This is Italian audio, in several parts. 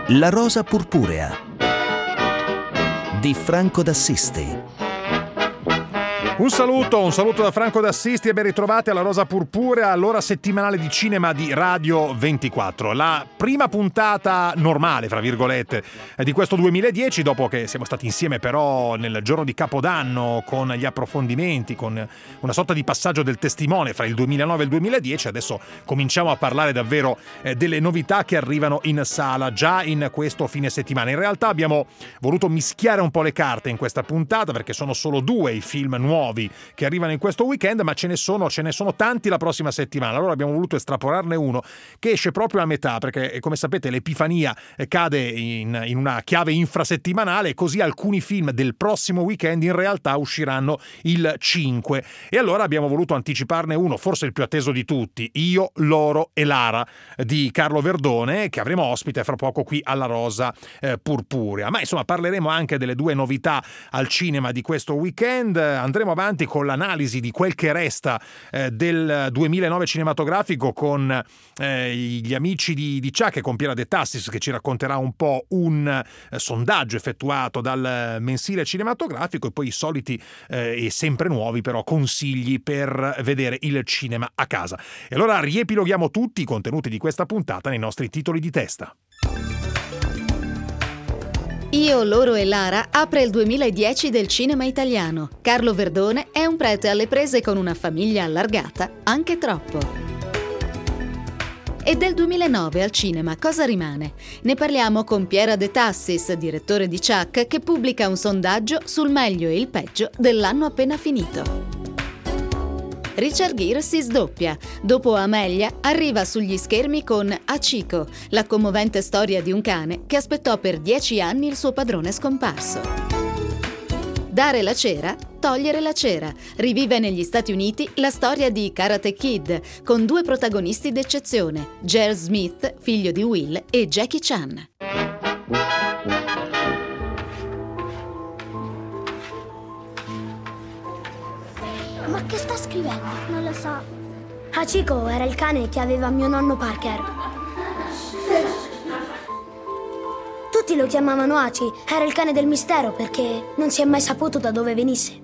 La rosa purpurea di Franco d'Assisti. Un saluto da Franco d'Assisti e ben ritrovati alla Rosa Purpurea, l'ora settimanale di cinema di Radio 24. La prima puntata normale, fra virgolette, di questo 2010, dopo che siamo stati insieme però nel giorno di Capodanno con gli approfondimenti, con una sorta di passaggio del testimone fra il 2009 e il 2010. Adesso cominciamo a parlare davvero delle novità che arrivano in sala già in questo fine settimana. In realtà abbiamo voluto mischiare un po' le carte in questa puntata perché sono solo 2 i film nuovi che arrivano in questo weekend, ma ce ne sono tanti la prossima settimana. Allora abbiamo voluto estrapolarne uno che esce proprio a metà, perché come sapete l'Epifania cade in una chiave infrasettimanale, e così alcuni film del prossimo weekend in realtà usciranno il 5. E allora abbiamo voluto anticiparne uno, forse il più atteso di tutti, Io, loro e Lara di Carlo Verdone, che avremo ospite fra poco qui alla Rosa Purpurea. Ma insomma parleremo anche delle 2 novità al cinema di questo weekend. Andremo avanti con l'analisi di quel che resta del 2009 cinematografico con gli amici di Chuck e con Piera De Tassis, che ci racconterà un po' un sondaggio effettuato dal mensile cinematografico, e poi i soliti e sempre nuovi però consigli per vedere il cinema a casa. E allora riepiloghiamo tutti i contenuti di questa puntata nei nostri titoli di testa. Io, loro e Lara apre il 2010 del cinema italiano. Carlo Verdone è un prete alle prese con una famiglia allargata, anche troppo. E del 2009 al cinema cosa rimane? Ne parliamo con Piera De Tassis, direttore di Chuck, che pubblica un sondaggio sul meglio e il peggio dell'anno appena finito. Richard Gere si sdoppia. Dopo Amelia arriva sugli schermi con Hachiko, la commovente storia di un cane che aspettò per 10 anni il suo padrone scomparso. Dare la cera, togliere la cera. Rivive negli Stati Uniti la storia di Karate Kid, con 2 protagonisti d'eccezione, Jared Smith, figlio di Will, e Jackie Chan. Ma che sta scrivendo? Non lo so. Hachiko era il cane che aveva mio nonno Parker. Tutti lo chiamavano Hachi, era il cane del mistero perché non si è mai saputo da dove venisse.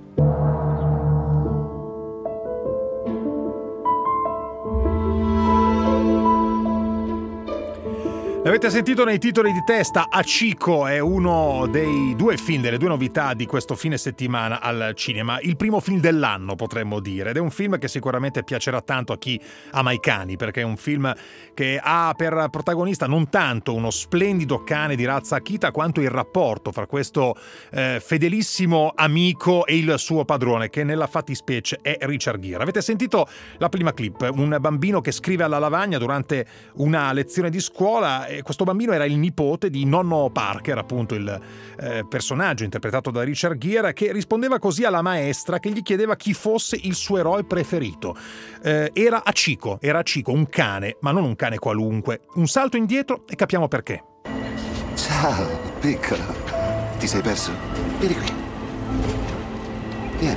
L'avete sentito nei titoli di testa, Hachiko è uno dei 2 film, delle 2 novità di questo fine settimana al cinema. Il primo film dell'anno, potremmo dire, ed è un film che sicuramente piacerà tanto a chi ama i cani, perché è un film che ha per protagonista non tanto uno splendido cane di razza Akita, quanto il rapporto fra questo fedelissimo amico e il suo padrone, che nella fattispecie è Richard Gere. Avete sentito la prima clip, un bambino che scrive alla lavagna durante una lezione di scuola. Questo bambino era il nipote di nonno Parker, appunto il personaggio interpretato da Richard Gere, che rispondeva così alla maestra che gli chiedeva chi fosse il suo eroe preferito. Era Hachiko, un cane, ma non un cane qualunque. Un salto indietro e capiamo perché. Ciao, piccolo. Ti sei perso? Vieni qui. Vieni.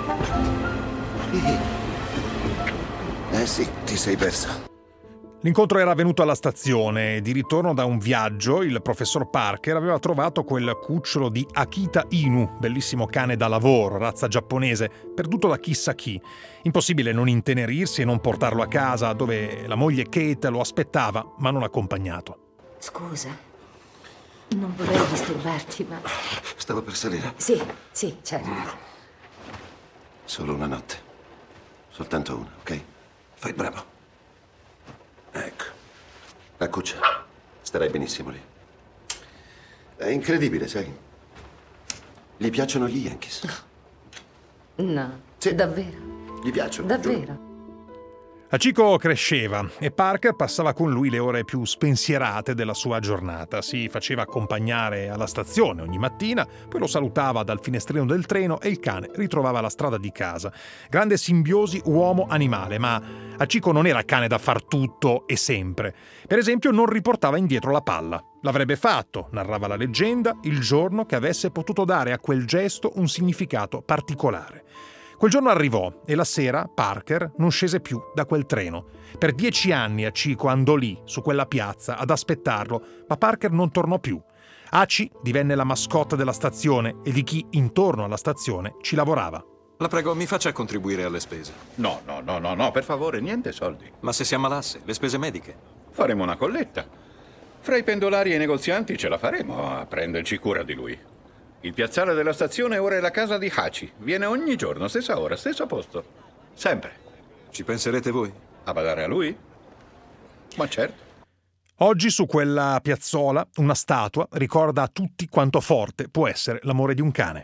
Sì, ti sei perso. L'incontro era avvenuto alla stazione. Di ritorno da un viaggio, il professor Parker aveva trovato quel cucciolo di Akita Inu, bellissimo cane da lavoro, razza giapponese, perduto da chissà chi. Impossibile non intenerirsi e non portarlo a casa, dove la moglie Kate lo aspettava, ma non accompagnato. Scusa, non vorrei disturbarti, ma... Stavo per salire. Sì, certo. Solo una notte. Soltanto una, ok? Fai bravo. Ecco. La cuccia. Starai benissimo lì. È incredibile, sai? Gli piacciono gli Yankees. No, Sì. davvero? Gli piacciono. Davvero? Giuro. Hachiko cresceva e Parker passava con lui le ore più spensierate della sua giornata. Si faceva accompagnare alla stazione ogni mattina, poi lo salutava dal finestrino del treno e il cane ritrovava la strada di casa. Grande simbiosi uomo-animale, ma Hachiko non era cane da far tutto e sempre. Per esempio non riportava indietro la palla. L'avrebbe fatto, narrava la leggenda, il giorno che avesse potuto dare a quel gesto un significato particolare. Quel giorno arrivò e la sera Parker non scese più da quel treno. Per 10 anni Hachiko andò lì, su quella piazza, ad aspettarlo, ma Parker non tornò più. Hachi divenne la mascotte della stazione e di chi intorno alla stazione ci lavorava. La prego, mi faccia contribuire alle spese. No, per favore, niente soldi. Ma se si ammalasse, le spese mediche? Faremo una colletta. Fra i pendolari e i negozianti ce la faremo a prenderci cura di lui. Il piazzale della stazione ora è la casa di Hachi. Viene ogni giorno, stessa ora, stesso posto. Sempre. Ci penserete voi? A badare a lui? Ma certo. Oggi su quella piazzola una statua ricorda a tutti quanto forte può essere l'amore di un cane.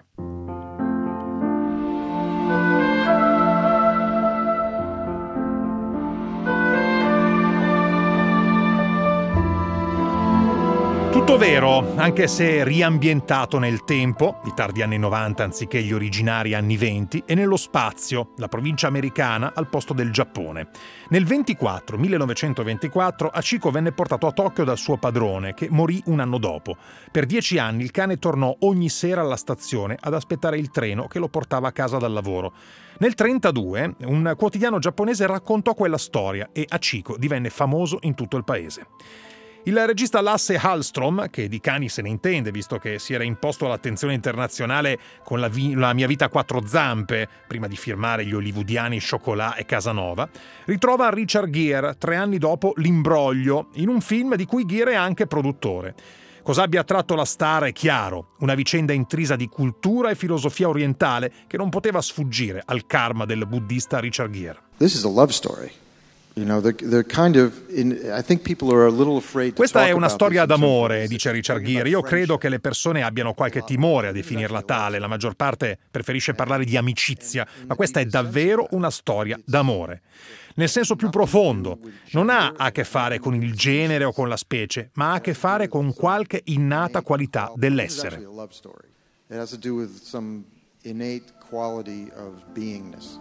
Tutto vero, anche se riambientato nel tempo, i tardi anni 90 anziché gli originari anni 20, e nello spazio, la provincia americana al posto del Giappone. Nel 1924, Hachiko venne portato a Tokyo dal suo padrone, che morì un anno dopo. Per 10 anni il cane tornò ogni sera alla stazione ad aspettare il treno che lo portava a casa dal lavoro. Nel 1932 un quotidiano giapponese raccontò quella storia e Hachiko divenne famoso in tutto il paese. Il regista Lasse Hallström, che di cani se ne intende visto che si era imposto all'attenzione internazionale con la mia vita a quattro zampe, prima di firmare gli hollywoodiani Chocolat e Casanova, ritrova Richard Gere 3 anni dopo L'imbroglio, in un film di cui Gere è anche produttore. Cosa abbia attratto la star è chiaro, una vicenda intrisa di cultura e filosofia orientale che non poteva sfuggire al karma del buddista Richard Gere. This is a love story. Questa è una storia d'amore, dice Richard Gere. Io credo che le persone abbiano qualche timore a definirla tale, la maggior parte preferisce parlare di amicizia, ma questa è davvero una storia d'amore. Nel senso più profondo, non ha a che fare con il genere o con la specie, ma ha a che fare con qualche innata qualità dell'essere. It has to do with some innate quality of beingness.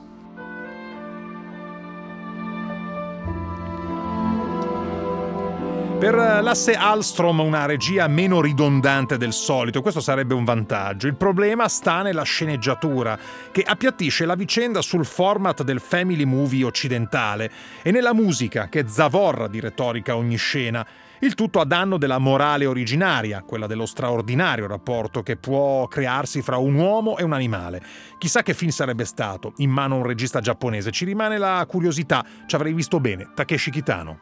Per Lasse Hallström una regia meno ridondante del solito, questo sarebbe un vantaggio. Il problema sta nella sceneggiatura, che appiattisce la vicenda sul format del family movie occidentale, e nella musica, che zavorra di retorica ogni scena. Il tutto a danno della morale originaria, quella dello straordinario rapporto che può crearsi fra un uomo e un animale. Chissà che film sarebbe stato in mano a un regista giapponese. Ci rimane la curiosità, ci avrei visto bene Takeshi Kitano.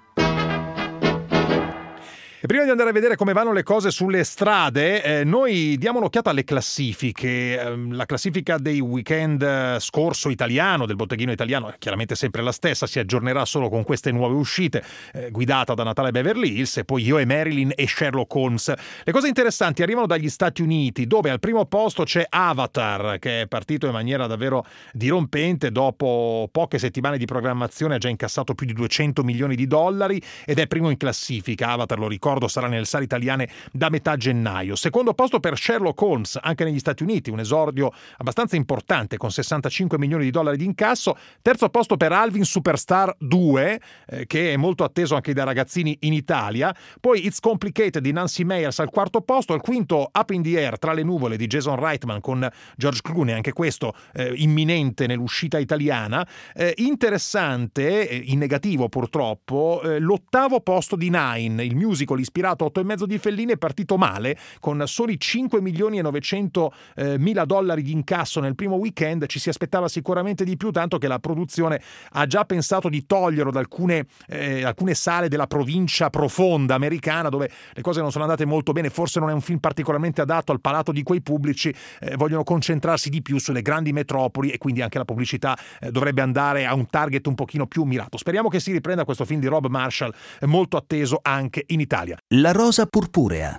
E prima di andare a vedere come vanno le cose sulle strade, noi diamo un'occhiata alle classifiche. La classifica dei weekend scorso italiano, del botteghino italiano, è chiaramente sempre la stessa, si aggiornerà solo con queste nuove uscite, guidata da Natale Beverly Hills, e poi Io e Marilyn e Sherlock Holmes. Le cose interessanti arrivano dagli Stati Uniti, dove al primo posto c'è Avatar, che è partito in maniera davvero dirompente. Dopo poche settimane di programmazione ha già incassato più di $200 milioni ed è primo in classifica. Avatar, lo ricordo, sarà nelle sale italiane da metà gennaio. Secondo posto per Sherlock Holmes, anche negli Stati Uniti, un esordio abbastanza importante con $65 milioni di incasso. Terzo posto per Alvin Superstar 2, che è molto atteso anche dai ragazzini in Italia. Poi It's Complicated di Nancy Meyers al quarto posto. Al quinto Up in the Air, Tra le nuvole di Jason Reitman con George Clooney, anche questo imminente nell'uscita italiana. Interessante, in negativo purtroppo, l'ottavo posto di Nine, il musical ispirato a 8,5 di Fellini, è partito male con soli $5.900.000 di incasso nel primo weekend. Ci si aspettava sicuramente di più, tanto che la produzione ha già pensato di toglierlo da alcune sale della provincia profonda americana, dove le cose non sono andate molto bene. Forse non è un film particolarmente adatto al palato di quei pubblici, vogliono concentrarsi di più sulle grandi metropoli, e quindi anche la pubblicità dovrebbe andare a un target un pochino più mirato. Speriamo che si riprenda questo film di Rob Marshall, molto atteso anche in Italia. La rosa purpurea.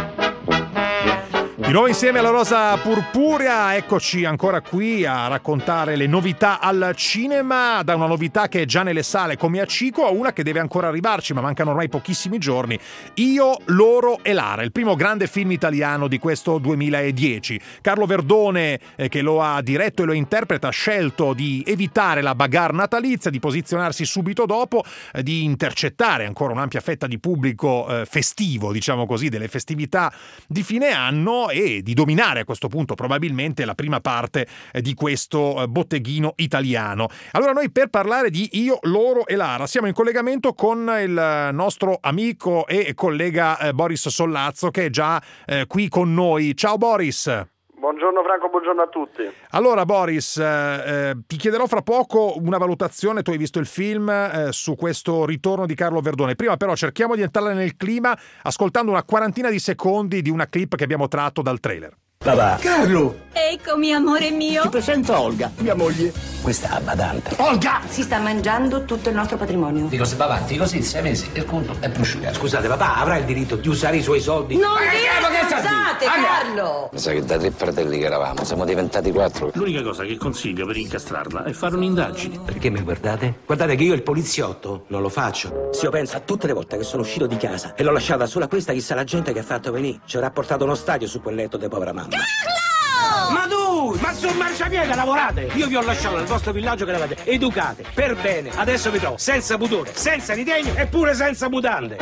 Di nuovo insieme alla Rosa Purpurea, eccoci ancora qui a raccontare le novità al cinema, da una novità che è già nelle sale come Hachiko a una che deve ancora arrivarci, ma mancano ormai pochissimi giorni. Io, loro e Lara, il primo grande film italiano di questo 2010. Carlo Verdone, che lo ha diretto e lo interpreta, ha scelto di evitare la bagarre natalizia, di posizionarsi subito dopo, di intercettare ancora un'ampia fetta di pubblico festivo, diciamo così, delle festività di fine anno, botteghino e di dominare a questo punto probabilmente la prima parte di questo botteghino italiano. Allora noi, per parlare di Io, loro e Lara, siamo in collegamento con il nostro amico e collega Boris Sollazzo, che è già qui con noi. Ciao Boris! Buongiorno Franco, buongiorno a tutti. Allora Boris, ti chiederò fra poco una valutazione, tu hai visto il film, su questo ritorno di Carlo Verdone. Prima però cerchiamo di entrare nel clima ascoltando una quarantina di secondi di una clip che abbiamo tratto dal trailer. Papà. Carlo! Eccomi, amore mio. Ti presento Olga, mia moglie. Questa è badante. Olga! Si sta mangiando tutto il nostro patrimonio. Dico, se va avanti così 6 mesi il conto è prosciugato. Scusate, papà avrà il diritto di usare i suoi soldi? Non scherzate, Carlo! Mi sa che da 3 fratelli che eravamo siamo diventati 4. L'unica cosa che consiglio per incastrarla è fare un'indagine. Perché mi guardate? Guardate che io il poliziotto non lo faccio. Se io penso a tutte le volte che sono uscito di casa e l'ho lasciata sola questa, chissà la gente che ha fatto venire. Ci avrà portato uno stadio su quel letto di povera mamma. Carlo! Ma tu! Ma sul marciapiede lavorate! Io vi ho lasciato nel vostro villaggio che eravate educate, per bene. Adesso vi trovo senza pudore, senza ritegno e pure senza mutande.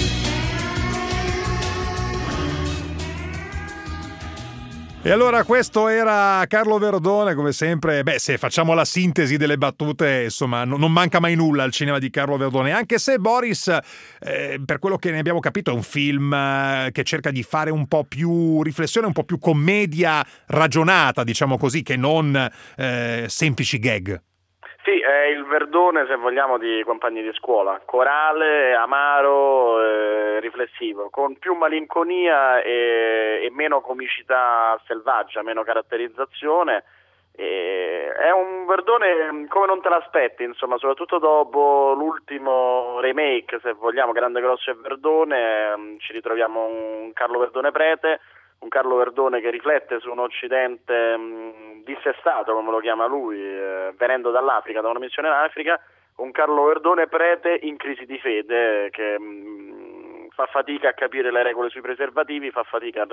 E allora questo era Carlo Verdone, come sempre. Se facciamo la sintesi delle battute, insomma, non manca mai nulla al cinema di Carlo Verdone, anche se Boris, per quello che ne abbiamo capito, è un film che cerca di fare un po' più riflessione, un po' più commedia ragionata, diciamo così, che non semplici gag. Sì, è il Verdone, se vogliamo, di Compagni di scuola, corale, amaro, riflessivo, con più malinconia e meno comicità selvaggia, meno caratterizzazione. È un Verdone come non te l'aspetti, insomma, soprattutto dopo l'ultimo remake, se vogliamo, Grande, Grosso e Verdone. Ci ritroviamo un Carlo Verdone prete, un Carlo Verdone che riflette su un Occidente dissestato, come lo chiama lui, venendo dall'Africa, da una missione in Africa, un Carlo Verdone prete in crisi di fede, che fa fatica a capire le regole sui preservativi, fa fatica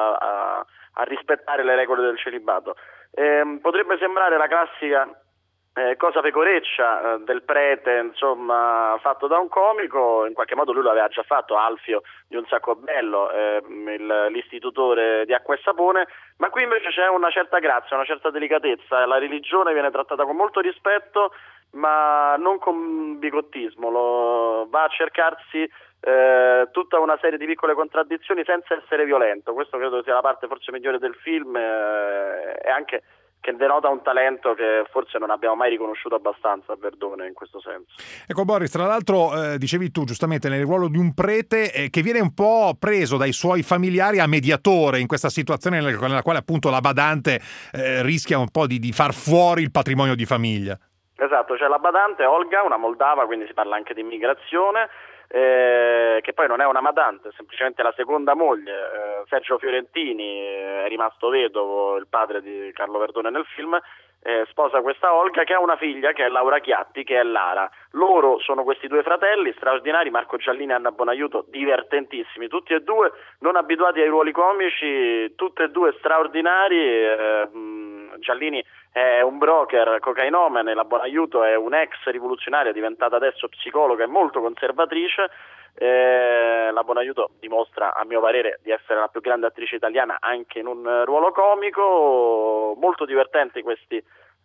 a rispettare le regole del celibato. Potrebbe sembrare la classica cosa pecoreccia del prete, insomma, fatto da un comico. In qualche modo lui lo aveva già fatto, Alfio di Un sacco bello, l'istitutore di Acqua e Sapone, ma qui invece c'è una certa grazia, una certa delicatezza. La religione viene trattata con molto rispetto, ma non con bigottismo. Va a cercarsi tutta una serie di piccole contraddizioni senza essere violento. Questo credo sia la parte forse migliore del film, e anche che denota un talento che forse non abbiamo mai riconosciuto abbastanza a Verdone in questo senso. Ecco Boris, tra l'altro dicevi tu giustamente nel ruolo di un prete che viene un po' preso dai suoi familiari a mediatore in questa situazione nella quale appunto la badante rischia un po' di far fuori il patrimonio di famiglia. Esatto, c'è la badante Olga, una moldava, quindi si parla anche di immigrazione, che poi non è una badante, è semplicemente la seconda moglie. Sergio Fiorentini è rimasto vedovo, il padre di Carlo Verdone nel film, sposa questa Olga che ha una figlia che è Laura Chiatti, che è Lara. Loro sono questi due fratelli straordinari, Marco Giallini e Anna Bonaiuto, divertentissimi, tutti e due non abituati ai ruoli comici, tutti e due straordinari. Giallini è un broker cocainomane, la Bonaiuto è un'ex rivoluzionaria diventata adesso psicologa e molto conservatrice. La Bonaiuto dimostra, a mio parere, di essere la più grande attrice italiana anche in un ruolo comico. Molto divertenti questi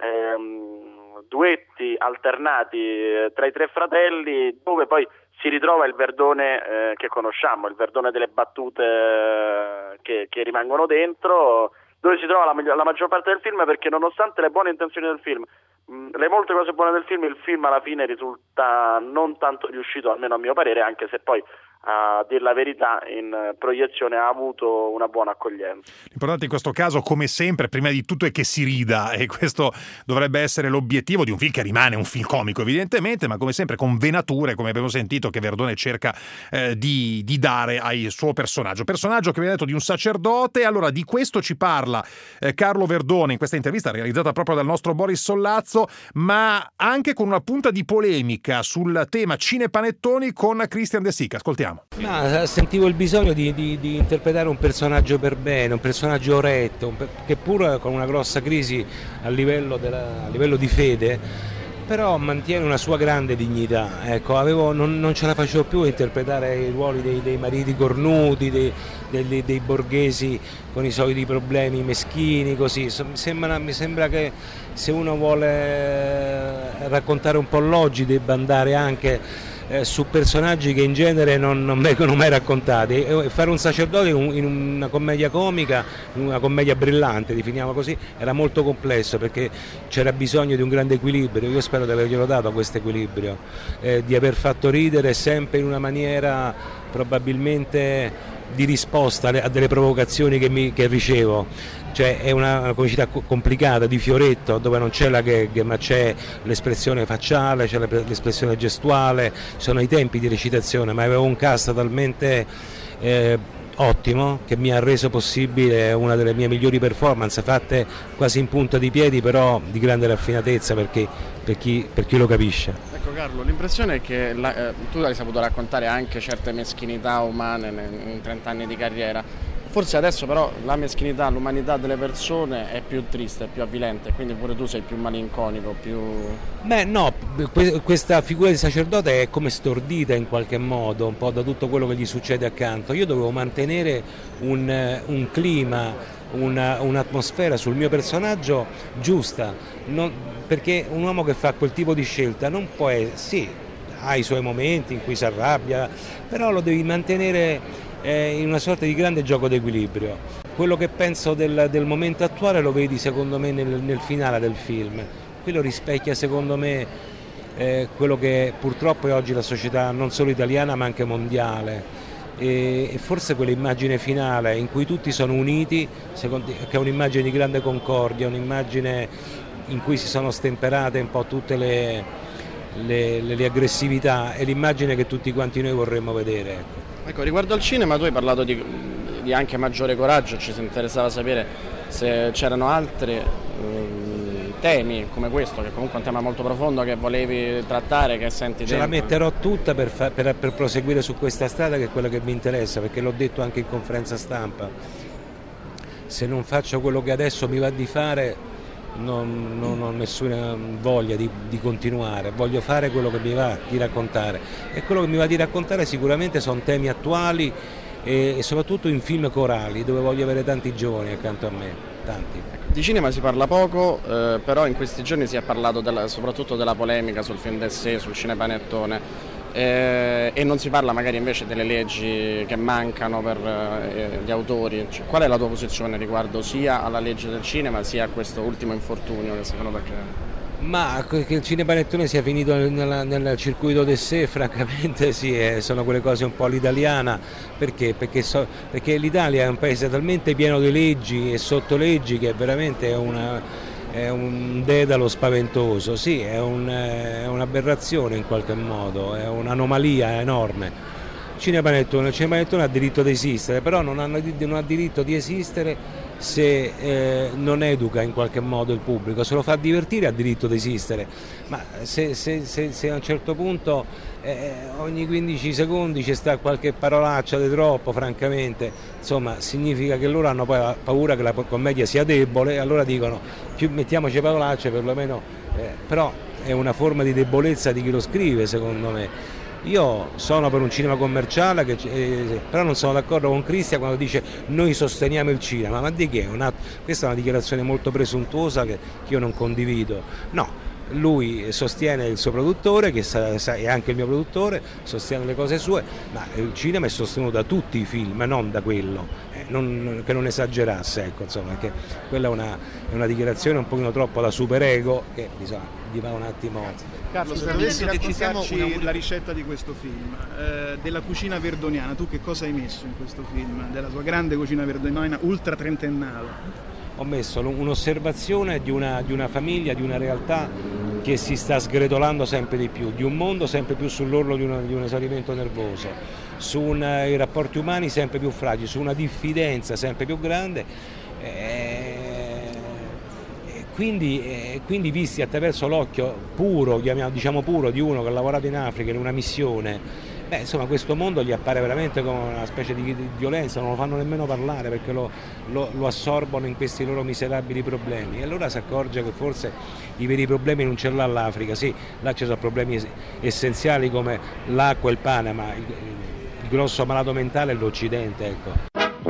duetti alternati tra i tre fratelli, dove poi si ritrova il Verdone che conosciamo, il Verdone delle battute che rimangono dentro, dove si trova la maggior parte del film, perché nonostante le buone intenzioni del film, le molte cose buone del film alla fine risulta non tanto riuscito, almeno a mio parere, anche se poi, a dir la verità, in proiezione ha avuto una buona accoglienza. L'importante in questo caso, come sempre, prima di tutto è che si rida, e questo dovrebbe essere l'obiettivo di un film che rimane un film comico evidentemente, ma come sempre con venature, come abbiamo sentito, che Verdone cerca di dare al suo personaggio che abbiamo detto di un sacerdote. Allora di questo ci parla Carlo Verdone in questa intervista realizzata proprio dal nostro Boris Sollazzo, ma anche con una punta di polemica sul tema cinepanettoni con Christian De Sica. Ascoltiamo. Ma sentivo il bisogno di interpretare un personaggio per bene, un personaggio retto, che pur con una grossa crisi a livello di fede però mantiene una sua grande dignità. Ecco, non ce la facevo più a interpretare i ruoli dei mariti cornuti, dei borghesi con i soliti problemi meschini, così. Mi sembra che se uno vuole raccontare un po' l'oggi debba andare anche su personaggi che in genere non vengono mai raccontati, e fare un sacerdote in una commedia comica, una commedia brillante, definiamo così, era molto complesso perché c'era bisogno di un grande equilibrio. Io spero di averglielo dato questo equilibrio, di aver fatto ridere sempre in una maniera probabilmente di risposta a delle provocazioni che ricevo. Cioè è una comicità complicata, di fioretto, dove non c'è la gag, ma c'è l'espressione facciale, c'è l'espressione gestuale, sono i tempi di recitazione, ma avevo un cast talmente ottimo che mi ha reso possibile una delle mie migliori performance, fatte quasi in punta di piedi, però di grande raffinatezza per chi lo capisce. Ecco Carlo, l'impressione è che tu hai saputo raccontare anche certe meschinità umane in 30 anni di carriera. Forse adesso però la meschinità, l'umanità delle persone è più triste, è più avvilente, quindi pure tu sei più malinconico, più... Beh no, questa figura di sacerdote è come stordita in qualche modo, un po' da tutto quello che gli succede accanto. Io dovevo mantenere un clima, un'atmosfera sul mio personaggio giusta, perché un uomo che fa quel tipo di scelta non può sì, ha i suoi momenti in cui si arrabbia, però lo devi mantenere in una sorta di grande gioco d'equilibrio. Quello che penso del momento attuale lo vedi secondo me nel finale del film. Quello rispecchia secondo me quello che purtroppo è oggi la società non solo italiana ma anche mondiale, e forse quell'immagine finale in cui tutti sono uniti, che è un'immagine di grande concordia, un'immagine in cui si sono stemperate un po' tutte le aggressività, è l'immagine che tutti quanti noi vorremmo vedere. Ecco, riguardo al cinema tu hai parlato di anche maggiore coraggio, ci interessava sapere se c'erano altri temi come questo, che comunque è un tema molto profondo che volevi trattare, che senti Ce la metterò tutta per proseguire su questa strada, che è quella che mi interessa, perché l'ho detto anche in conferenza stampa. Se non faccio quello che adesso mi va di fare non ho nessuna voglia di continuare, voglio fare quello che mi va di raccontare, e quello che mi va di raccontare sicuramente sono temi attuali e soprattutto in film corali, dove voglio avere tanti giovani accanto a me, tanti. Di cinema si parla poco, però in questi giorni si è parlato soprattutto della polemica sul film d'essè, sul cinepanettone, e non si parla magari invece delle leggi che mancano per gli autori. Cioè, qual è la tua posizione riguardo sia alla legge del cinema sia a questo ultimo infortunio che si è venuto a creare? Ma che il cinepanettone sia finito nel circuito d'essè, francamente sì, sono quelle cose un po' all'italiana, perché l'Italia è un paese talmente pieno di leggi e sottoleggi che veramente è un dedalo spaventoso, sì, è un'aberrazione in qualche modo, è un'anomalia enorme. Il cinepanettone ha diritto di esistere, però non ha diritto di esistere se non educa in qualche modo il pubblico. Se lo fa divertire ha diritto di esistere, ma se a un certo punto ogni 15 secondi ci sta qualche parolaccia di troppo, francamente, insomma, significa che loro hanno poi paura che la commedia sia debole, e allora dicono più mettiamoci parolacce perlomeno, però è una forma di debolezza di chi lo scrive, secondo me. Io sono per un cinema commerciale, però non sono d'accordo con Cristian quando dice noi sosteniamo il cinema, ma di che? Questa è una dichiarazione molto presuntuosa che io non condivido. No, lui sostiene il suo produttore, che è anche il mio produttore, sostiene le cose sue, ma il cinema è sostenuto da tutti i film, non da quello, che non esagerasse, ecco, insomma, che quella è una dichiarazione un pochino troppo da superego, che bisogna gli va un attimo. Carlo, se dovessi raccontarci la ricetta di questo film, della cucina verdoniana, tu che cosa hai messo in questo film, della tua grande cucina verdoniana ultra trentennale? Ho messo un'osservazione di una famiglia, di una realtà che si sta sgretolando sempre di più, di un mondo sempre più sull'orlo di un esaurimento nervoso, su i rapporti umani sempre più fragili, su una diffidenza sempre più grande. Quindi visti attraverso l'occhio puro, diciamo puro, di uno che ha lavorato in Africa in una missione, Insomma, questo mondo gli appare veramente come una specie di violenza, non lo fanno nemmeno parlare perché lo assorbono in questi loro miserabili problemi, e allora si accorge che forse i veri problemi non ce l'ha l'Africa. Sì, là ci sono problemi essenziali come l'acqua e il pane, ma il grosso malato mentale è l'Occidente, ecco.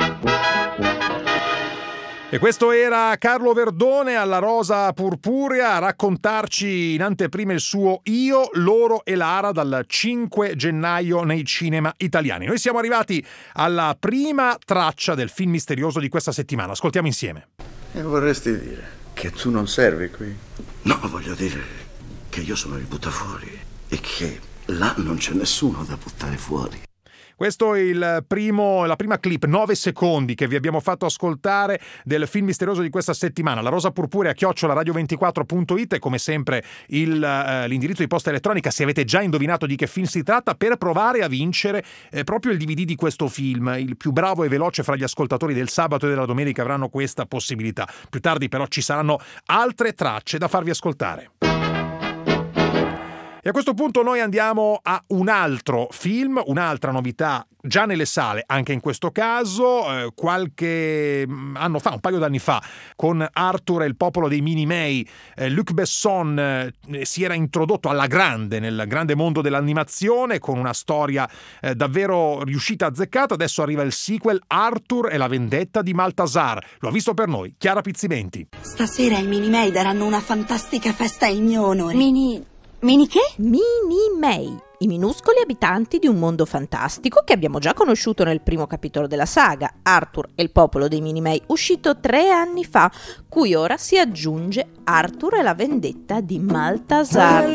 E questo era Carlo Verdone alla Rosa Purpurea a raccontarci in anteprima il suo Io, loro e Lara dal 5 gennaio nei cinema italiani. Noi siamo arrivati alla prima traccia del film misterioso di questa settimana. Ascoltiamo insieme. E vorresti dire che tu non servi qui? No, voglio dire che io sono il buttafuori e che là non c'è nessuno da buttare fuori. Questo è la prima clip, 9 secondi, che vi abbiamo fatto ascoltare del film misterioso di questa settimana. La Rosa Purpurea @radio24.it e come sempre l'indirizzo di posta elettronica se avete già indovinato di che film si tratta, per provare a vincere proprio il DVD di questo film. Il più bravo e veloce fra gli ascoltatori del sabato e della domenica avranno questa possibilità. Più tardi però ci saranno altre tracce da farvi ascoltare. E a questo punto noi andiamo a un altro film, un'altra novità già nelle sale, anche in questo caso, qualche anno fa, un paio d'anni fa, con Arthur e il popolo dei Minimay, Luc Besson si era introdotto alla grande nel grande mondo dell'animazione con una storia davvero riuscita, azzeccata. Adesso arriva il sequel, Arthur e la vendetta di Maltasar. Lo ha visto per noi Chiara Pizzimenti. Stasera i Minimay daranno una fantastica festa in mio onore. Mini che? Minimay, i minuscoli abitanti di un mondo fantastico che abbiamo già conosciuto nel primo capitolo della saga, Arthur e il popolo dei Minimay, uscito 3 anni fa, cui ora si aggiunge Arthur e la vendetta di Maltasar.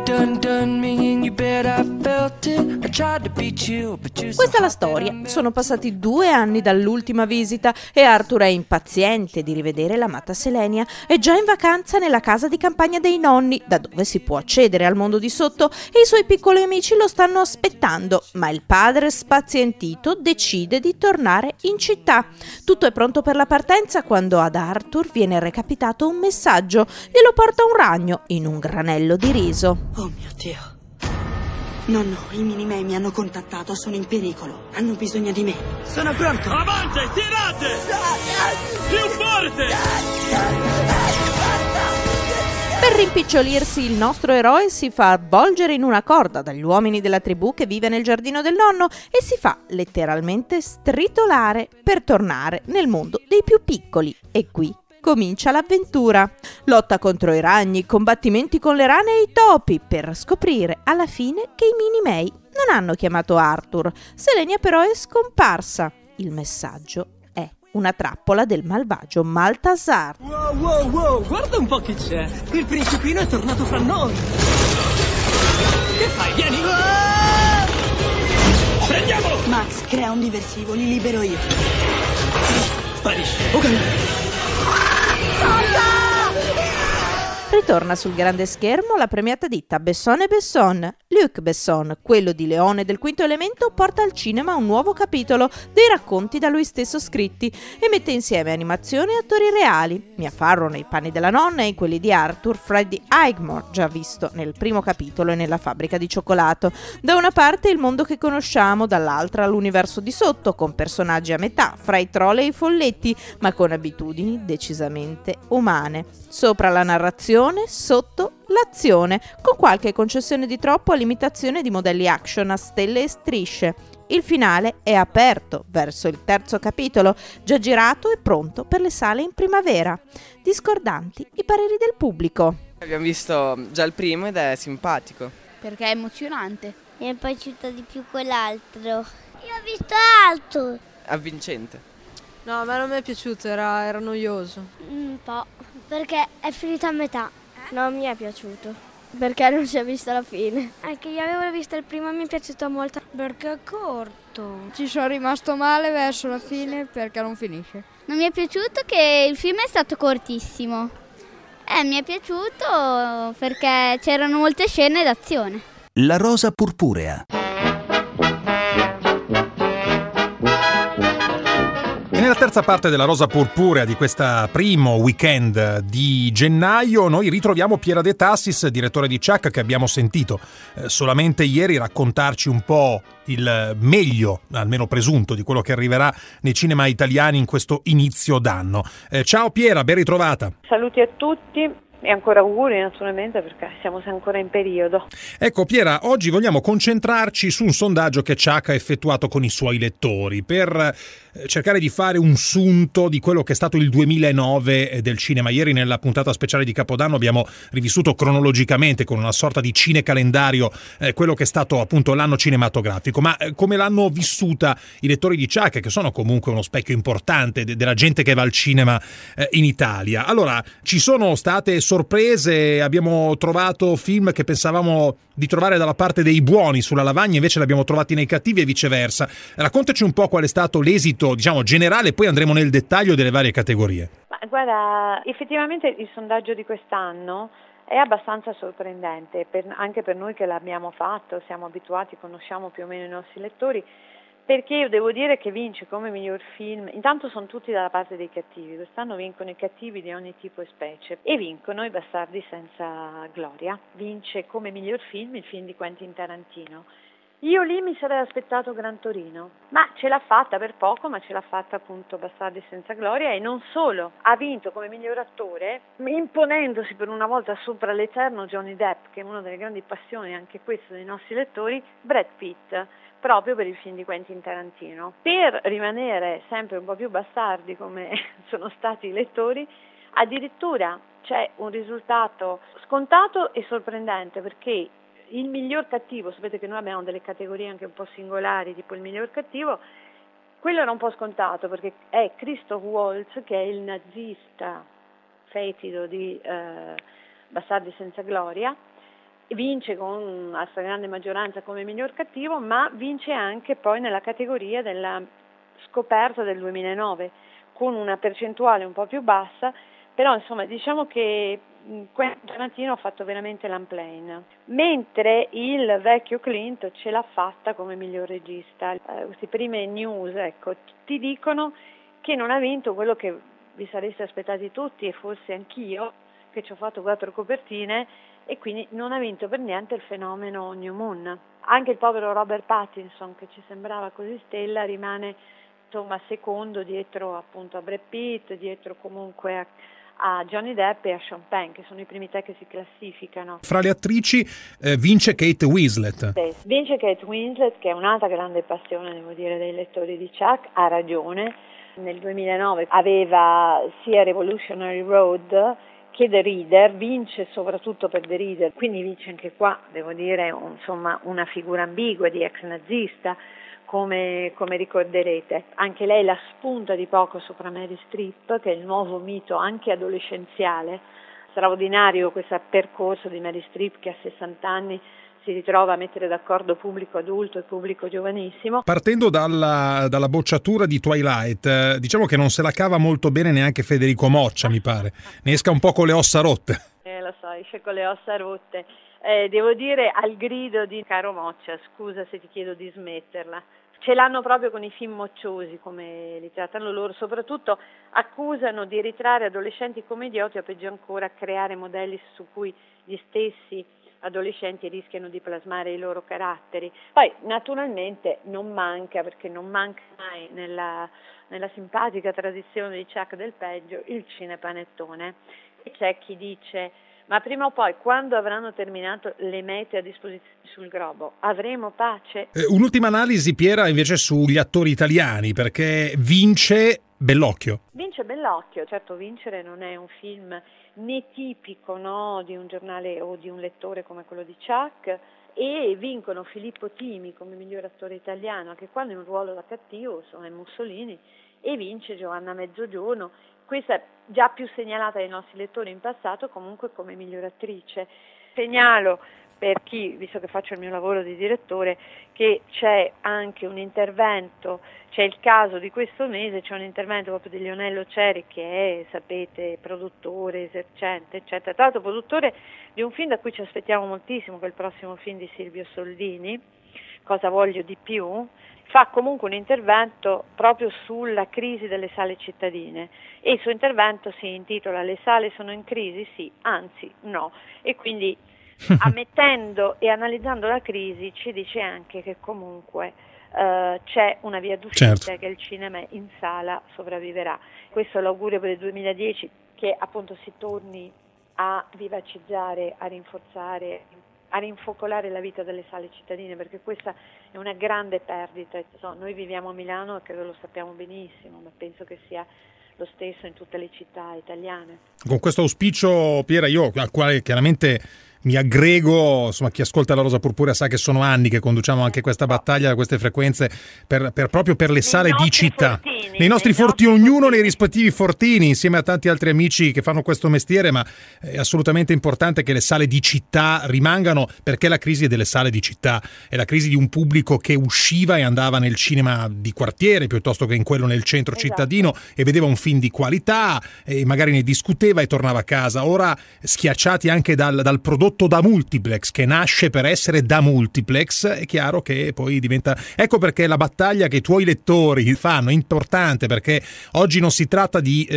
Questa è la storia. Sono passati 2 anni dall'ultima visita e Arthur è impaziente di rivedere l'amata Selenia. È già in vacanza nella casa di campagna dei nonni, da dove si può accedere al mondo di sotto, e i suoi piccoli amici lo stanno aspettando, ma il padre spazientito decide di tornare in città. Tutto è pronto per la partenza quando ad Arthur viene recapitato un messaggio. Glielo porta un ragno in un granello di riso. Oh mio Dio. No, i Minimay mi hanno contattato, sono in pericolo. Hanno bisogno di me. Sono pronto. Avanti, tirate! Più forte! Per rimpicciolirsi il nostro eroe si fa avvolgere in una corda dagli uomini della tribù che vive nel giardino del nonno e si fa letteralmente stritolare per tornare nel mondo dei più piccoli. E qui comincia l'avventura. Lotta contro i ragni, combattimenti con le rane e i topi, per scoprire alla fine che i Minimay non hanno chiamato Arthur. Selenia però è scomparsa. Il messaggio è una trappola del malvagio Maltasar. Wow, guarda un po' chi c'è. Il principino è tornato fra noi. Che fai? Vieni! Prendiamolo! Max, crea un diversivo, li libero io. Sparisci. Ok. Ritorna sul grande schermo la premiata ditta Besson e Besson. Luc Besson, quello di Leone del Quinto Elemento, porta al cinema un nuovo capitolo dei racconti da lui stesso scritti e mette insieme animazione e attori reali. Mia Farrow nei panni della nonna e in quelli di Arthur, Freddie Highmore, già visto nel primo capitolo e nella fabbrica di cioccolato. Da una parte il mondo che conosciamo, dall'altra l'universo di sotto, con personaggi a metà, fra i troll e i folletti, ma con abitudini decisamente umane. Sopra la narrazione, sotto l'azione, con qualche concessione di troppo a limitazione di modelli action a stelle e strisce. Il finale è aperto verso il terzo capitolo, già girato e pronto per le sale in primavera. Discordanti i pareri del pubblico. Abbiamo visto già il primo ed è simpatico. Perché è emozionante. Mi è piaciuto di più quell'altro. Io ho visto altro. Avvincente. No, a me non mi è piaciuto, era noioso. Un po', perché è finito a metà. Non mi è piaciuto, perché non si è vista la fine. Anche io avevo visto il primo e mi è piaciuto molto. Perché è corto. Ci sono rimasto male verso la fine perché non finisce. Non mi è piaciuto che il film è stato cortissimo. Mi è piaciuto perché c'erano molte scene d'azione. La Rosa Purpurea. E nella terza parte della Rosa Purpurea di questa primo weekend di gennaio noi ritroviamo Piera De Tassis, direttore di Chuck, che abbiamo sentito solamente ieri raccontarci un po' il meglio, almeno presunto, di quello che arriverà nei cinema italiani in questo inizio d'anno. Ciao Piera, ben ritrovata. Saluti a tutti. E ancora auguri naturalmente, perché siamo ancora in periodo. Ecco Piera, oggi vogliamo concentrarci su un sondaggio che Chuck ha effettuato con i suoi lettori per cercare di fare un sunto di quello che è stato il 2009 del cinema. Ieri nella puntata speciale di Capodanno abbiamo rivissuto cronologicamente con una sorta di cinecalendario quello che è stato appunto l'anno cinematografico, ma come l'hanno vissuta i lettori di Chuck, che sono comunque uno specchio importante della gente che va al cinema in Italia. Allora, ci sono state sorprese, abbiamo trovato film che pensavamo di trovare dalla parte dei buoni sulla lavagna, invece li abbiamo trovati nei cattivi e viceversa. Raccontaci un po' qual è stato l'esito, diciamo, generale, poi andremo nel dettaglio delle varie categorie. Ma guarda, effettivamente il sondaggio di quest'anno è abbastanza sorprendente, anche per noi che l'abbiamo fatto, siamo abituati, conosciamo più o meno i nostri lettori, perché io devo dire che vince come miglior film, intanto sono tutti dalla parte dei cattivi, quest'anno vincono i cattivi di ogni tipo e specie, e vincono I Bastardi senza gloria, vince come miglior film il film di Quentin Tarantino. Io lì mi sarei aspettato Gran Torino, ma ce l'ha fatta per poco, ma ce l'ha fatta appunto Bastardi senza gloria, e non solo, ha vinto come miglior attore, imponendosi per una volta sopra l'eterno Johnny Depp, che è una delle grandi passioni anche questo dei nostri lettori, Brad Pitt, proprio per il film di Quentin Tarantino. Per rimanere sempre un po' più bastardi come sono stati i lettori, addirittura c'è un risultato scontato e sorprendente, perché il miglior cattivo, sapete che noi abbiamo delle categorie anche un po' singolari, tipo il miglior cattivo, quello era un po' scontato perché è Christoph Waltz, che è il nazista fetido di Bastardi senza gloria, vince con la stragrande maggioranza come miglior cattivo, ma vince anche poi nella categoria della scoperta del 2009 con una percentuale un po' più bassa, però insomma diciamo che Quentin Tarantino ha fatto veramente l'unplane, mentre il vecchio Clint ce l'ha fatta come miglior regista. Queste prime news, ecco, ti dicono che non ha vinto quello che vi sareste aspettati tutti, e forse anch'io, che ci ho fatto 4 copertine, e quindi non ha vinto per niente il fenomeno New Moon. Anche il povero Robert Pattinson, che ci sembrava così stella, rimane insomma secondo dietro appunto a Brad Pitt, dietro comunque a Johnny Depp e a Sean Penn, che sono i primi 3 che si classificano. Fra le attrici vince Kate Winslet. Sì, vince Kate Winslet, che è un'altra grande passione, devo dire, dei lettori di Chuck, ha ragione. Nel 2009 aveva sia Revolutionary Road che The Reader, vince soprattutto per The Reader, quindi vince anche qua, devo dire, insomma, una figura ambigua di ex nazista, come ricorderete. Anche lei la spunta di poco sopra Meryl Streep, che è il nuovo mito anche adolescenziale. Straordinario questo percorso di Meryl Streep, che a 60 anni si ritrova a mettere d'accordo pubblico adulto e pubblico giovanissimo. Partendo dalla bocciatura di Twilight, diciamo che non se la cava molto bene neanche Federico Moccia, mi pare. Ne esca un po' con le ossa rotte. Lo so, esce con le ossa rotte. Devo dire, al grido di caro Moccia, scusa se ti chiedo di smetterla. Ce l'hanno proprio con i film mocciosi, come li trattano loro, soprattutto accusano di ritrarre adolescenti come idioti, o peggio ancora creare modelli su cui gli stessi adolescenti rischiano di plasmare i loro caratteri. Poi naturalmente non manca, perché non manca mai nella simpatica tradizione di Chuck del peggio, il cinepanettone. E c'è chi dice: ma prima o poi, quando avranno terminato le mete a disposizione sul globo, avremo pace? Un'ultima analisi, Piera, invece sugli attori italiani, perché vince Bellocchio. Vince Bellocchio, certo vincere non è un film né tipico, no, di un giornale o di un lettore come quello di Chuck, e vincono Filippo Timi come miglior attore italiano, anche qua in un ruolo da cattivo, insomma è Mussolini, e vince Giovanna Mezzogiorno. Questa è già più segnalata dai nostri lettori in passato, comunque come miglior attrice. Segnalo per chi, visto che faccio il mio lavoro di direttore, che c'è anche un intervento, c'è il caso di questo mese, c'è un intervento proprio di Lionello Ceri, che è, sapete, produttore, esercente, eccetera. Tra l'altro produttore di un film da cui ci aspettiamo moltissimo, che è il prossimo film di Silvio Soldini, Cosa voglio di più, fa comunque un intervento proprio sulla crisi delle sale cittadine e il suo intervento si intitola "Le sale sono in crisi? Sì, anzi no", e quindi ammettendo e analizzando la crisi ci dice anche che comunque c'è una via d'uscita, certo, che il cinema in sala sopravviverà. Questo è l'augurio per il 2010, che appunto si torni a vivacizzare, a rinforzare, a rinfocolare la vita delle sale cittadine, perché questa è una grande perdita. Noi viviamo a Milano e credo lo sappiamo benissimo, ma penso che sia lo stesso in tutte le città italiane. Con questo auspicio, Piera, io al quale chiaramente mi aggrego, insomma, chi ascolta La Rosa Purpurea sa che sono anni che conduciamo anche questa battaglia da queste frequenze proprio per le sale di città. Nei nostri fortini, ognuno nei rispettivi fortini, insieme a tanti altri amici che fanno questo mestiere, ma è assolutamente importante che le sale di città rimangano, perché la crisi delle sale di città è la crisi di un pubblico che usciva e andava nel cinema di quartiere piuttosto che in quello nel centro cittadino e vedeva un film di qualità e magari ne discuteva e tornava a casa. Ora, schiacciati anche dal prodotto da multiplex, che nasce per essere da multiplex, è chiaro che poi diventa... Ecco perché la battaglia che i tuoi lettori fanno è importante, perché oggi non si tratta di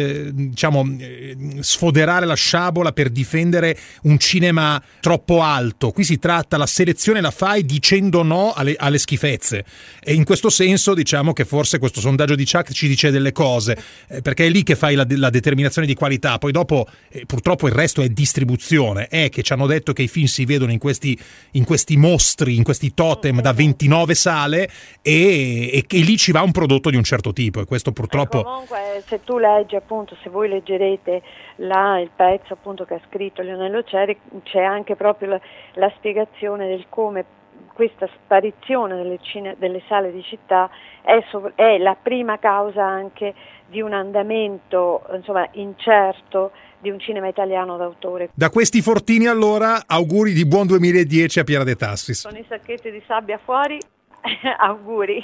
sfoderare la sciabola per difendere un cinema troppo alto. Qui si tratta, la selezione la fai dicendo no alle schifezze, e in questo senso diciamo che forse questo sondaggio di Chuck ci dice delle cose, perché è lì che fai la determinazione di qualità. Poi dopo purtroppo il resto è distribuzione. È che ci hanno detto che i film si vedono in questi mostri, in questi totem da 29 sale, e che lì ci va un prodotto di un certo tipo, e questo purtroppo... Comunque, se tu leggi, appunto, se voi leggerete il pezzo appunto che ha scritto Lionello Ceri, c'è anche proprio la spiegazione del come questa sparizione delle sale di città è la prima causa anche di un andamento, insomma, incerto di un cinema italiano d'autore. Da questi fortini, allora, auguri di buon 2010 a Piera De Tassis. Con i sacchetti di sabbia fuori, auguri.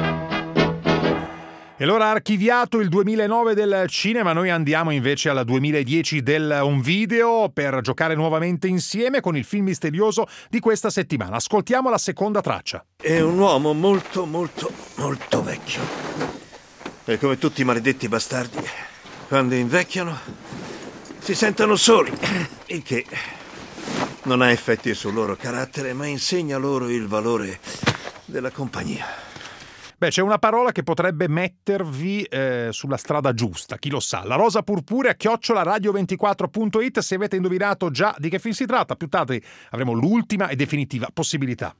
E allora, archiviato il 2009 del cinema, noi andiamo invece al 2010 del home video per giocare nuovamente insieme con il film misterioso di questa settimana. Ascoltiamo la seconda traccia. È un uomo molto, molto, molto vecchio. E come tutti i maledetti bastardi, quando invecchiano si sentono soli, il che non ha effetti sul loro carattere, ma insegna loro il valore della compagnia. Beh, c'è una parola che potrebbe mettervi sulla strada giusta, chi lo sa. La Rosa Purpurea @radio24.it, se avete indovinato già di che film si tratta. Più tardi avremo l'ultima e definitiva possibilità.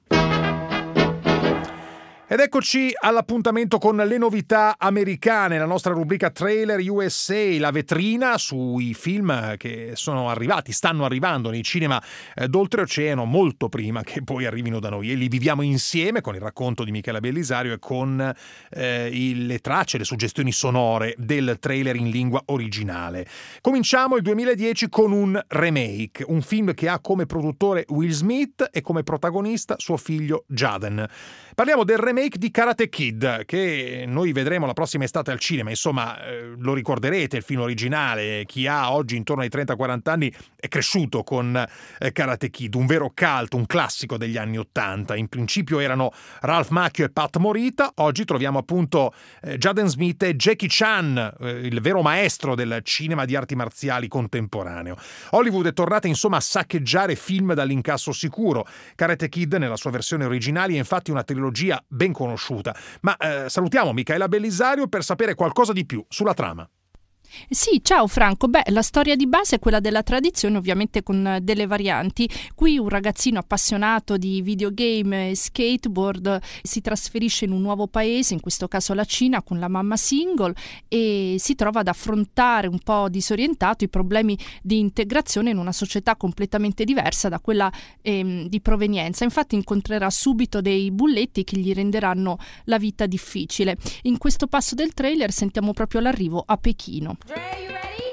Ed eccoci all'appuntamento con le novità americane, la nostra rubrica Trailer USA, la vetrina sui film che stanno arrivando nei cinema d'oltreoceano molto prima che poi arrivino da noi, e li viviamo insieme con il racconto di Michela Bellisario e con le tracce, le suggestioni sonore del trailer in lingua originale. Cominciamo il 2010 con un remake, un film che ha come produttore Will Smith e come protagonista suo figlio Jaden. Parliamo del remake di Karate Kid, che noi vedremo la prossima estate al cinema. Insomma, lo ricorderete, il film originale. Chi ha oggi intorno ai 30-40 anni è cresciuto con Karate Kid, un vero cult, un classico degli anni 80. In principio erano Ralph Macchio e Pat Morita, oggi troviamo appunto Jaden Smith e Jackie Chan, il vero maestro del cinema di arti marziali contemporaneo. Hollywood è tornata insomma a saccheggiare film dall'incasso sicuro. Karate Kid nella sua versione originale è infatti una trilogia ben conosciuta, ma salutiamo Michela Bellisario per sapere qualcosa di più sulla trama. Sì, ciao Franco. La storia di base è quella della tradizione, ovviamente con delle varianti. Qui un ragazzino appassionato di videogame e skateboard si trasferisce in un nuovo paese, in questo caso la Cina, con la mamma single, e si trova ad affrontare un po' disorientato i problemi di integrazione in una società completamente diversa da quella di provenienza. Infatti incontrerà subito dei bulletti che gli renderanno la vita difficile. In questo passo del trailer sentiamo proprio l'arrivo a Pechino. Dre, you ready?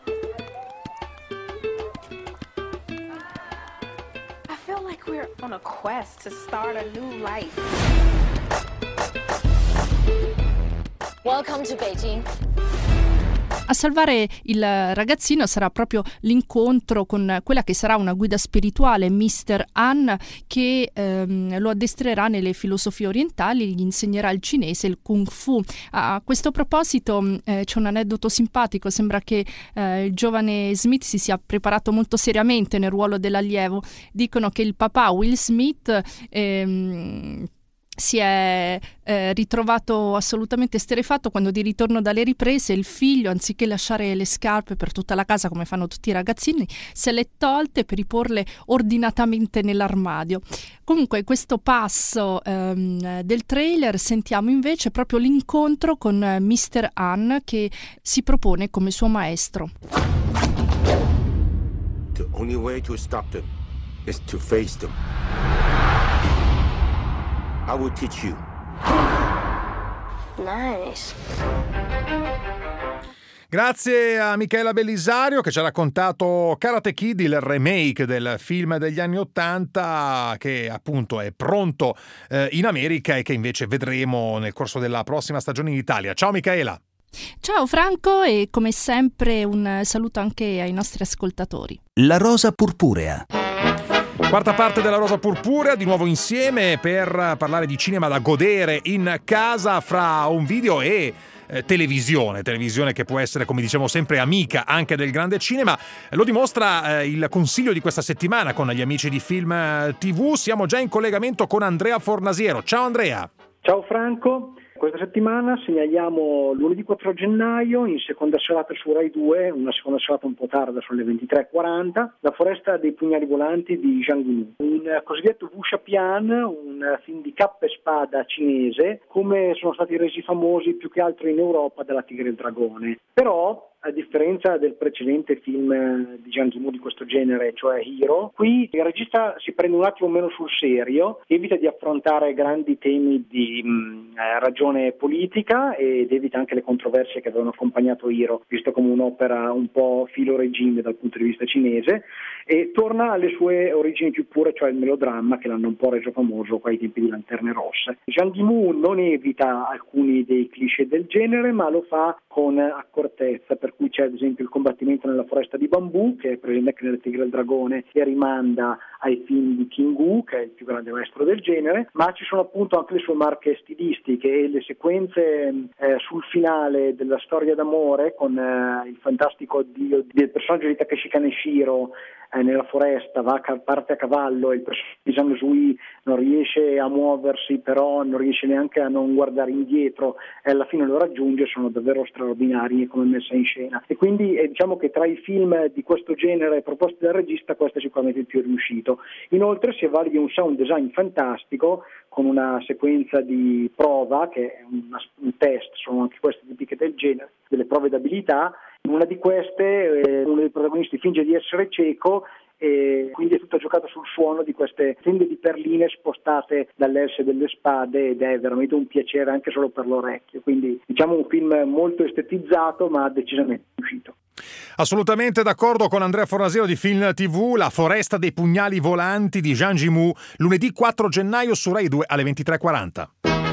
I feel like we're on a quest to start a new life. Welcome to Beijing. A salvare il ragazzino sarà proprio l'incontro con quella che sarà una guida spirituale, Mr. Han, che lo addestrerà nelle filosofie orientali, gli insegnerà il cinese e il kung fu. A questo proposito c'è un aneddoto simpatico, sembra che il giovane Smith si sia preparato molto seriamente nel ruolo dell'allievo. Dicono che il papà Will Smith si è ritrovato assolutamente esterrefatto quando, di ritorno dalle riprese, il figlio, anziché lasciare le scarpe per tutta la casa come fanno tutti i ragazzini, se le tolte per riporle ordinatamente nell'armadio. Comunque, in questo passo del trailer sentiamo invece proprio l'incontro con Mr. Han, che si propone come suo maestro. The only way to stop them is to face them. I will teach you. Nice. Grazie a Michela Bellisario che ci ha raccontato Karate Kid, il remake del film degli anni '80 che appunto è pronto in America e che invece vedremo nel corso della prossima stagione in Italia. Ciao Michela! Ciao Franco, e come sempre un saluto anche ai nostri ascoltatori. La rosa purpurea. Quarta parte della Rosa Purpurea, di nuovo insieme per parlare di cinema da godere in casa fra un video e televisione che può essere, come diciamo sempre, amica anche del grande cinema. Lo dimostra il consiglio di questa settimana con gli amici di Film TV. Siamo già in collegamento con Andrea Fornasiero. Ciao Andrea! Ciao Franco! Questa settimana segnaliamo lunedì 4 gennaio in seconda serata su Rai 2, una seconda serata un po' tarda, sono le 23:40, La foresta dei pugnali volanti di Zhang Yimou, un cosiddetto wuxia pian, un film di cappa e spada cinese, come sono stati resi famosi più che altro in Europa dalla Tigre e il Dragone. Però, a differenza del precedente film di Zhang Yimou di questo genere, cioè Hero, qui il regista si prende un attimo meno sul serio, evita di affrontare grandi temi di ragione politica ed evita anche le controversie che avevano accompagnato Hero, visto come un'opera un po' filo regime dal punto di vista cinese, e torna alle sue origini più pure, cioè il melodramma che l'hanno un po' reso famoso qua ai tempi di Lanterne Rosse. Zhang Yimou non evita alcuni dei cliché del genere, ma lo fa con accortezza, per cui c'è ad esempio il combattimento nella foresta di bambù, che è presente anche nel Tigre e il Dragone, che rimanda ai film di King Wu, che è il più grande maestro del genere, ma ci sono appunto anche le sue marche stilistiche e le sequenze sul finale della storia d'amore con il fantastico addio del personaggio di Takeshi Kaneshiro nella foresta, parte a cavallo e il personaggio di Zhang Zui non riesce a muoversi, però non riesce neanche a non guardare indietro e alla fine lo raggiunge, sono davvero straordinari come messa in scena. E quindi diciamo che tra i film di questo genere proposti dal regista questo è sicuramente il più riuscito. Inoltre si avvale di un sound design fantastico con una sequenza di prova che è un test, sono anche queste tipiche del genere, delle prove d'abilità. In una di queste uno dei protagonisti finge di essere cieco e quindi è tutto giocato sul suono di queste tende di perline spostate dall'else delle spade ed è veramente un piacere anche solo per l'orecchio, quindi diciamo un film molto estetizzato ma decisamente riuscito. Assolutamente d'accordo con Andrea Fornasiero di Film TV. La foresta dei pugnali volanti di Zhang Yimou, lunedì 4 gennaio su Rai 2 alle 23:40.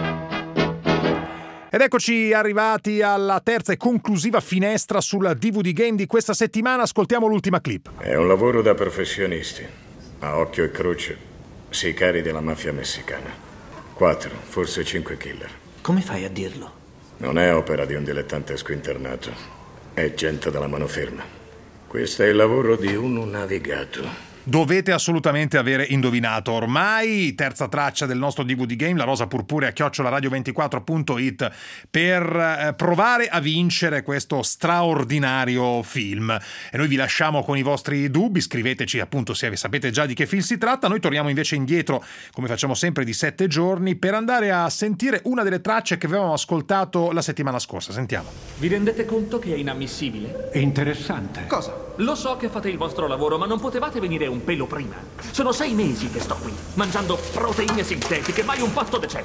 Ed eccoci arrivati alla terza e conclusiva finestra sul DVD Game di questa settimana. Ascoltiamo l'ultima clip. È un lavoro da professionisti. A occhio e croce, sicari della mafia messicana. 4, forse 5 killer. Come fai a dirlo? Non è opera di un dilettante squinternato. È gente dalla mano ferma. Questo è il lavoro di uno navigato. Dovete assolutamente avere indovinato ormai. Terza traccia del nostro DVD Game, la rosa purpurea @radio24.it, per provare a vincere questo straordinario film. E noi vi lasciamo con i vostri dubbi. Scriveteci appunto se sapete già di che film si tratta. Noi torniamo invece indietro, come facciamo sempre, di 7 giorni per andare a sentire una delle tracce che avevamo ascoltato la settimana scorsa. Sentiamo. Vi rendete conto che è inammissibile? È interessante. Cosa? Lo so che fate il vostro lavoro, ma non potevate venire un pelo prima. Sono 6 mesi che sto qui, mangiando proteine sintetiche, mai un pasto decente.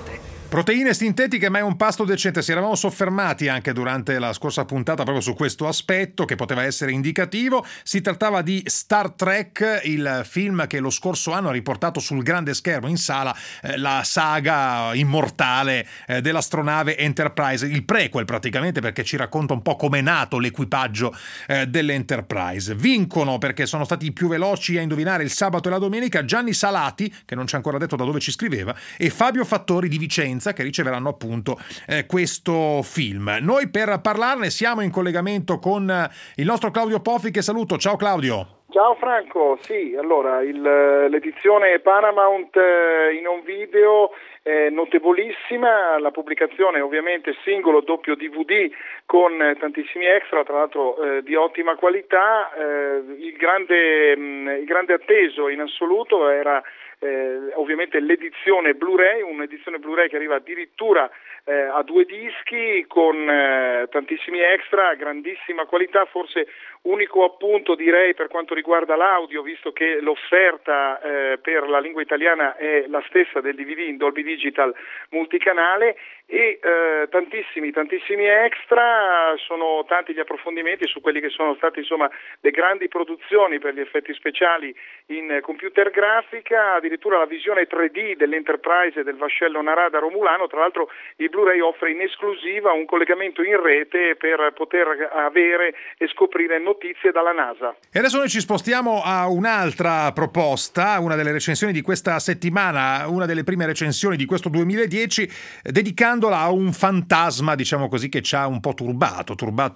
Proteine sintetiche, ma è un pasto decente. Si eravamo soffermati anche durante la scorsa puntata proprio su questo aspetto che poteva essere indicativo. Si trattava di Star Trek, il film che lo scorso anno ha riportato sul grande schermo in sala la saga immortale dell'astronave Enterprise, il prequel praticamente, perché ci racconta un po' come è nato l'equipaggio dell'Enterprise. Vincono, perché sono stati i più veloci a indovinare il sabato e la domenica, Gianni Salati, che non ci ha ancora detto da dove ci scriveva, e Fabio Fattori di Vicenza, che riceveranno appunto questo film. Noi per parlarne siamo in collegamento con il nostro Claudio Poffi, che saluto. Ciao Claudio. Ciao Franco, sì, allora l'edizione Paramount in un video è notevolissima, la pubblicazione ovviamente singolo, doppio DVD con tantissimi extra, tra l'altro di ottima qualità. Il grande atteso in assoluto era ovviamente l'edizione Blu-ray, un'edizione Blu-ray che arriva addirittura a 2 dischi con tantissimi extra, grandissima qualità, forse unico appunto direi per quanto riguarda l'audio, visto che l'offerta per la lingua italiana è la stessa del DVD in Dolby Digital multicanale, e tantissimi extra. Sono tanti gli approfondimenti su quelli che sono stati insomma le grandi produzioni per gli effetti speciali in computer grafica, addirittura la visione 3D dell'Enterprise e del vascello Narada Romulano. Tra l'altro il Blu-ray offre in esclusiva un collegamento in rete per poter avere e scoprire notizie dalla NASA. E adesso noi ci spostiamo a un'altra proposta, una delle recensioni di questa settimana, una delle prime recensioni di questo 2010, dedicandola a un fantasma, diciamo così, che ci ha un po' turbato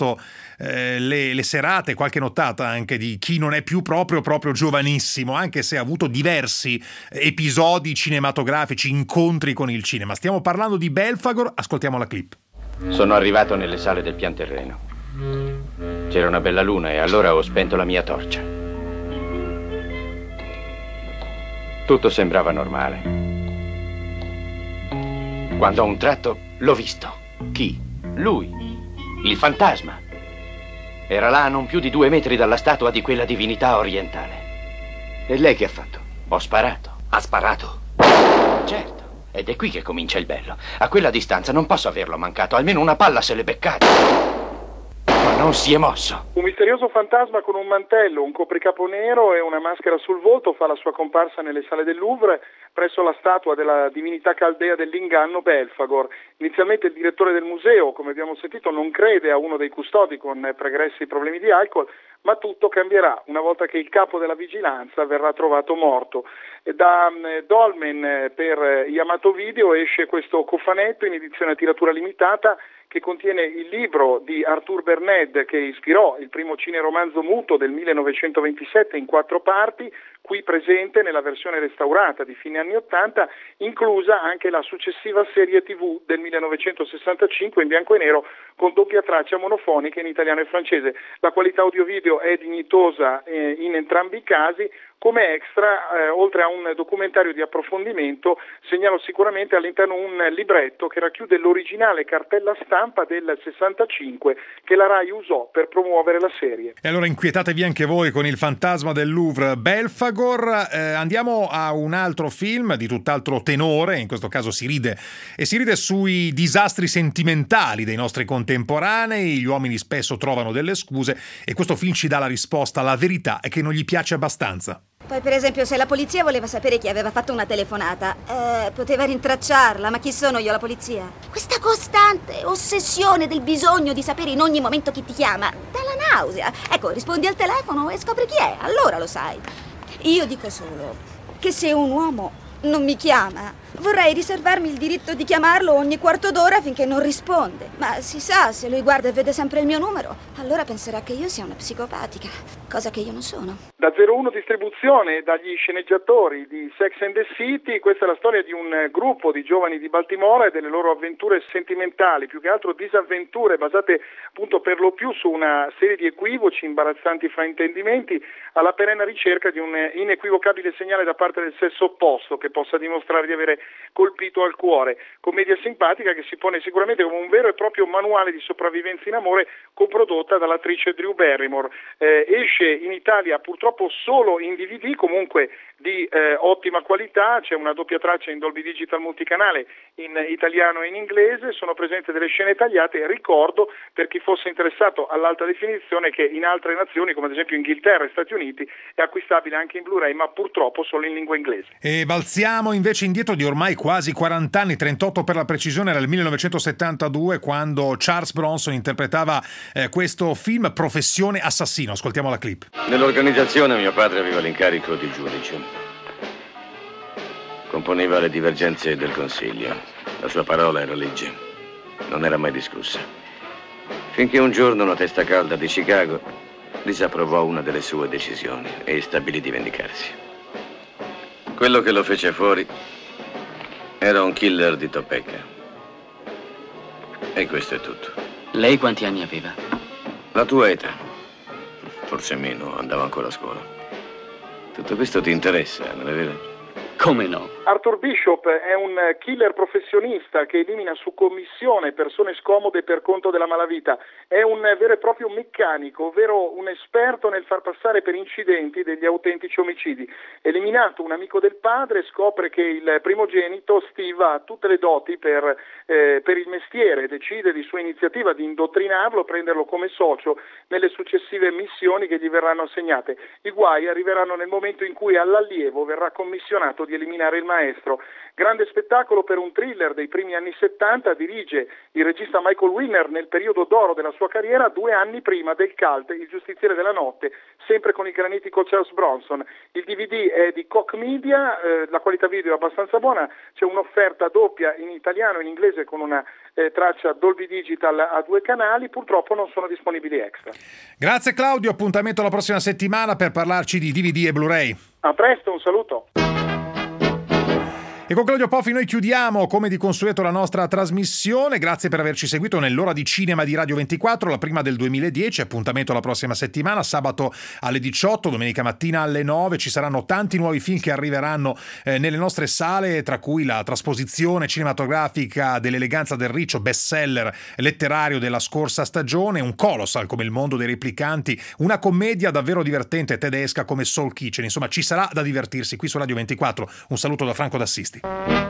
le serate, qualche nottata anche di chi non è più proprio giovanissimo, anche se ha avuto diversi episodi cinematografici, incontri con il cinema. Stiamo parlando di Belphegor, ascoltiamo la clip. Sono arrivato nelle sale del pian terreno. C'era una bella luna e allora ho spento la mia torcia. Tutto sembrava normale. Quando a un tratto l'ho visto. Chi? Lui. Il fantasma. Era là a non più di 2 metri dalla statua di quella divinità orientale. E lei che ha fatto? Ho sparato. Ha sparato? Certo. Ed è qui che comincia il bello. A quella distanza non posso averlo mancato. Almeno una palla se l'è beccata. Ma non si è mosso. Un misterioso fantasma con un mantello, un copricapo nero e una maschera sul volto fa la sua comparsa nelle sale del Louvre presso la statua della divinità caldea dell'inganno Belphegor. Inizialmente il direttore del museo, come abbiamo sentito, non crede a uno dei custodi con pregressi problemi di alcol, ma tutto cambierà una volta che il capo della vigilanza verrà trovato morto. Da Dolmen per Yamato Video esce questo cofanetto in edizione a tiratura limitata che contiene il libro di Arthur Berned che ispirò il primo cineromanzo muto del 1927 in 4 parti, qui presente nella versione restaurata di fine anni 80, inclusa anche la successiva serie TV del 1965 in bianco e nero con doppia traccia monofonica in italiano e francese. La qualità audio-video è dignitosa in entrambi i casi. Come extra, oltre a un documentario di approfondimento, segnalo sicuramente all'interno un libretto che racchiude l'originale cartella stampa del 65 che la Rai usò per promuovere la serie. E allora inquietatevi anche voi con il fantasma del Louvre Belphegor. Andiamo a un altro film di tutt'altro tenore, in questo caso si ride sui disastri sentimentali dei nostri contemporanei. Gli uomini spesso trovano delle scuse e questo film ci dà la risposta. La verità è che non gli piace abbastanza. Poi per esempio se la polizia voleva sapere chi aveva fatto una telefonata, poteva rintracciarla, ma chi sono io, la polizia? Questa costante ossessione del bisogno di sapere in ogni momento chi ti chiama, dà la nausea. Ecco, rispondi al telefono e scopri chi è, allora lo sai. Io dico solo che se un uomo non mi chiama, vorrei riservarmi il diritto di chiamarlo ogni quarto d'ora finché non risponde. Ma si sa, se lui guarda e vede sempre il mio numero, allora penserà che io sia una psicopatica, cosa che io non sono. Da 01 Distribuzione, dagli sceneggiatori di Sex and the City, questa è la storia di un gruppo di giovani di Baltimora e delle loro avventure sentimentali, più che altro disavventure basate appunto per lo più su una serie di equivoci, imbarazzanti fraintendimenti, alla perenne ricerca di un inequivocabile segnale da parte del sesso opposto che possa dimostrare di avere colpito al cuore. Commedia simpatica che si pone sicuramente come un vero e proprio manuale di sopravvivenza in amore, coprodotta dall'attrice Drew Barrymore. Esce in Italia purtroppo solo in DVD, comunque di ottima qualità, c'è una doppia traccia in Dolby Digital multicanale in italiano e in inglese, sono presenti delle scene tagliate. Ricordo, per chi fosse interessato all'alta definizione, che in altre nazioni come ad esempio Inghilterra e Stati Uniti è acquistabile anche in Blu-ray, ma purtroppo solo in lingua inglese. E balziamo invece indietro di ormai quasi 40 anni, 38 per la precisione, era il 1972 quando Charles Bronson interpretava questo film Professione assassino. Ascoltiamo la clip. Nell'organizzazione mio padre aveva l'incarico di giudice. Componeva le divergenze del consiglio. La sua parola era legge. Non era mai discussa. Finché un giorno una testa calda di Chicago disapprovò una delle sue decisioni e stabilì di vendicarsi. Quello che lo fece fuori era un killer di Topeka. E questo è tutto. Lei quanti anni aveva? La tua età. Forse meno, andavo ancora a scuola. Tutto questo ti interessa, non è vero? Come no? Arthur Bishop è un killer professionista che elimina su commissione persone scomode per conto della malavita. È un vero e proprio meccanico, ovvero un esperto nel far passare per incidenti degli autentici omicidi. Eliminato un amico del padre, scopre che il primogenito, Steve, ha tutte le doti per il mestiere, decide di sua iniziativa di indottrinarlo, prenderlo come socio nelle successive missioni che gli verranno assegnate. I guai arriveranno nel momento in cui all'allievo verrà commissionato di eliminare il maestro. Grande spettacolo per un thriller dei primi anni 70, dirige il regista Michael Winner nel periodo d'oro della sua carriera, 2 anni prima del cult Il giustiziere della notte, sempre con il granitico Charles Bronson. Il DVD è di Koch Media, la qualità video è abbastanza buona, c'è un'offerta doppia in italiano e in inglese con una traccia Dolby Digital a 2 canali, purtroppo non sono disponibili extra. Grazie Claudio, appuntamento la prossima settimana per parlarci di DVD e Blu-ray. A presto, un saluto. E con Claudio Poffi noi chiudiamo come di consueto la nostra trasmissione. Grazie per averci seguito nell'ora di cinema di Radio 24, la prima del 2010. Appuntamento la prossima settimana, sabato alle 18, domenica mattina alle 9. Ci saranno tanti nuovi film che arriveranno nelle nostre sale, tra cui la trasposizione cinematografica dell'Eleganza del Riccio, bestseller letterario della scorsa stagione, un colossal come Il mondo dei replicanti, una commedia davvero divertente tedesca come Soul Kitchen. Insomma, ci sarà da divertirsi qui su Radio 24. Un saluto da Franco d'Assisti.